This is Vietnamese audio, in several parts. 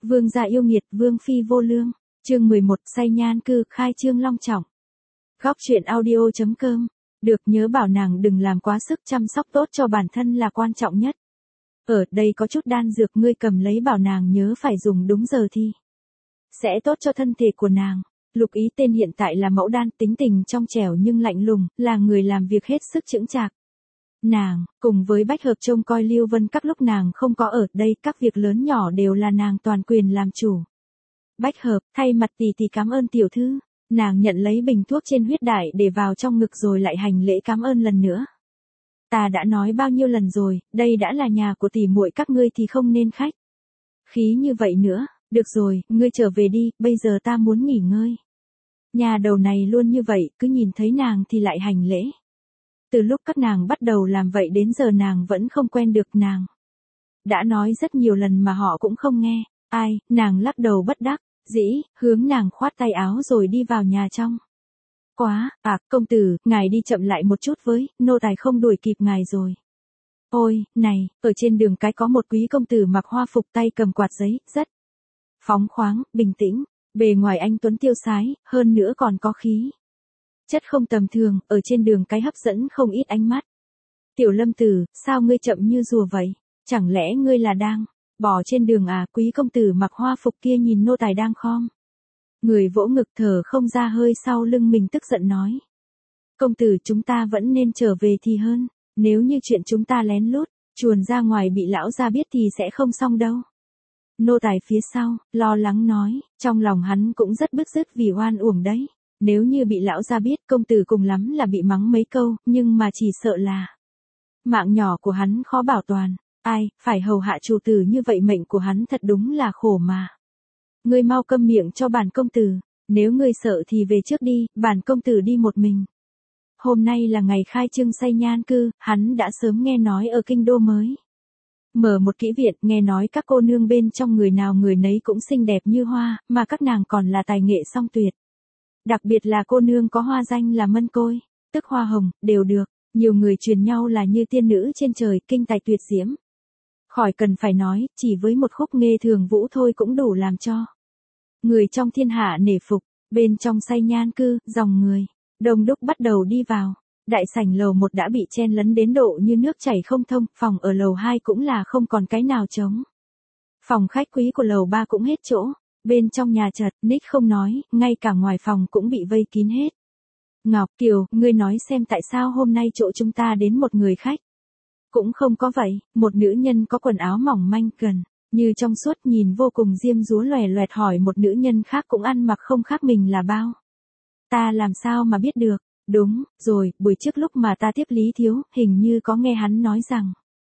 Vương gia yêu nghiệt, vương phi vô lương. Chương 11, say nhan cư, khai trương long trọng. Góc truyện audio.com. Được, nhớ bảo nàng đừng làm quá sức, chăm sóc tốt cho bản thân là quan trọng nhất. Ở đây có chút đan dược, ngươi cầm lấy, bảo nàng nhớ phải dùng đúng giờ thì sẽ tốt cho thân thể của nàng. Lục Ý tên hiện tại là mẫu đan, tính tình trong trẻo nhưng lạnh lùng, là người làm việc hết sức chững chạc. Nàng, cùng với Bách Hợp trông coi Lưu Vân các lúc nàng không có ở đây, các việc lớn nhỏ đều là nàng toàn quyền làm chủ. Bách Hợp, thay mặt tỷ tỷ cảm ơn tiểu thư. Nàng nhận lấy bình thuốc trên huyết đại để vào trong ngực rồi lại hành lễ cảm ơn lần nữa. Ta đã nói bao nhiêu lần rồi, đây đã là nhà của tỷ muội các ngươi thì không nên khách khí như vậy nữa. Được rồi, ngươi trở về đi, bây giờ ta muốn nghỉ ngơi. Nhà đầu này luôn như vậy, cứ nhìn thấy nàng thì lại hành lễ. Từ lúc các nàng bắt đầu làm vậy đến giờ nàng vẫn không quen được nàng. Đã nói rất nhiều lần mà họ cũng không nghe. Ai, nàng lắc đầu bất đắc dĩ, hướng nàng khoát tay áo rồi đi vào nhà trong. Quá, công tử, ngài đi chậm lại một chút với, nô tài không đuổi kịp ngài rồi. Ôi, này, ở trên đường cái có một quý công tử mặc hoa phục, tay cầm quạt giấy, rất phóng khoáng, bình tĩnh, bề ngoài anh tuấn tiêu sái, hơn nữa còn có khí chất không tầm thường, ở trên đường cái hấp dẫn không ít ánh mắt. Tiểu Lâm tử, sao ngươi chậm như rùa vậy? Chẳng lẽ ngươi là đang bỏ trên đường à? Quý công tử mặc hoa phục kia nhìn nô tài đang khom người vỗ ngực thở không ra hơi sau lưng mình, tức giận nói. Công tử, chúng ta vẫn nên trở về thì hơn, nếu như chuyện chúng ta lén lút chuồn ra ngoài bị lão gia biết thì sẽ không xong đâu. Nô tài phía sau, lo lắng nói, trong lòng hắn cũng rất bứt rứt vì oan uổng đấy. Nếu như bị lão gia biết, công tử cùng lắm là bị mắng mấy câu, nhưng mà chỉ sợ là mạng nhỏ của hắn khó bảo toàn. Ai, phải hầu hạ chủ tử như vậy, mệnh của hắn thật đúng là khổ mà. Ngươi mau câm miệng cho bản công tử, nếu ngươi sợ thì về trước đi, bản công tử đi một mình. Hôm nay là ngày khai trương say nhan cư, hắn đã sớm nghe nói ở kinh đô mới mở một kỹ viện, nghe nói các cô nương bên trong người nào người nấy cũng xinh đẹp như hoa, mà các nàng còn là tài nghệ song tuyệt. Đặc biệt là cô nương có hoa danh là Mân Côi, tức hoa hồng, đều được nhiều người truyền nhau là như tiên nữ trên trời, kinh tài tuyệt diễm. Khỏi cần phải nói, chỉ với một khúc nghê thường vũ thôi cũng đủ làm cho người trong thiên hạ nể phục. Bên trong say nhan cư, dòng người đông đúc bắt đầu đi vào. Đại sảnh lầu 1 đã bị chen lấn đến độ như nước chảy không thông, phòng ở lầu 2 cũng là không còn cái nào trống. Phòng khách quý của lầu 3 cũng hết chỗ. Bên trong nhà chật, ních không nói, ngay cả ngoài phòng cũng bị vây kín hết. Ngọc Kiều, ngươi nói xem tại sao hôm nay chỗ chúng ta đến một người khách cũng không có vậy. Một nữ nhân có quần áo mỏng manh gần như trong suốt, nhìn vô cùng diêm dúa loè loẹt hỏi một nữ nhân khác cũng ăn mặc không khác mình là bao. Ta làm sao mà biết được? Đúng rồi, buổi trước lúc mà ta tiếp Lý Thiếu, hình như có nghe hắn nói rằng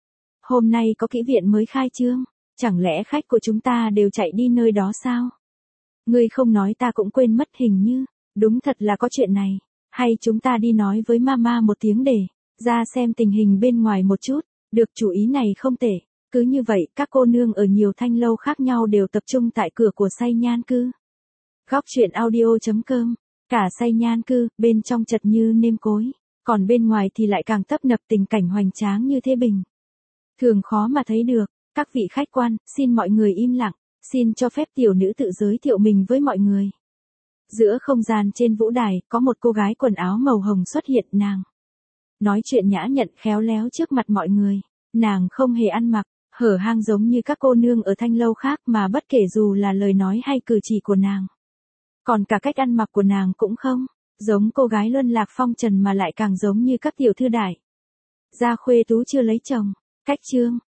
hôm nay có kỹ viện mới khai trương, chẳng lẽ khách của chúng ta đều chạy đi nơi đó sao? Ngươi không nói ta cũng quên mất, hình như đúng thật là có chuyện này. Hay chúng ta đi nói với mama một tiếng để ra xem tình hình bên ngoài một chút. Được, chủ ý này không tệ. Cứ như vậy, các cô nương ở nhiều thanh lâu khác nhau đều tập trung tại cửa của say nhan cư. Góc truyện audio.com. Cả say nhan cư, bên trong chật như nêm cối, còn bên ngoài thì lại càng tấp nập tình cảnh hoành tráng như thế bình thường khó mà thấy được. Các vị khách quan, xin mọi người im lặng, xin cho phép tiểu nữ tự giới thiệu mình với mọi người. Giữa không gian trên vũ đài, có một cô gái quần áo màu hồng xuất hiện, nàng nói chuyện nhã nhặn khéo léo trước mặt mọi người. Nàng không hề ăn mặc hở hang giống như các cô nương ở thanh lâu khác, mà bất kể dù là lời nói hay cử chỉ của nàng, còn cả cách ăn mặc của nàng cũng không giống cô gái luân lạc phong trần, mà lại càng giống như các tiểu thư đại gia khuê tú chưa lấy chồng. Cách trương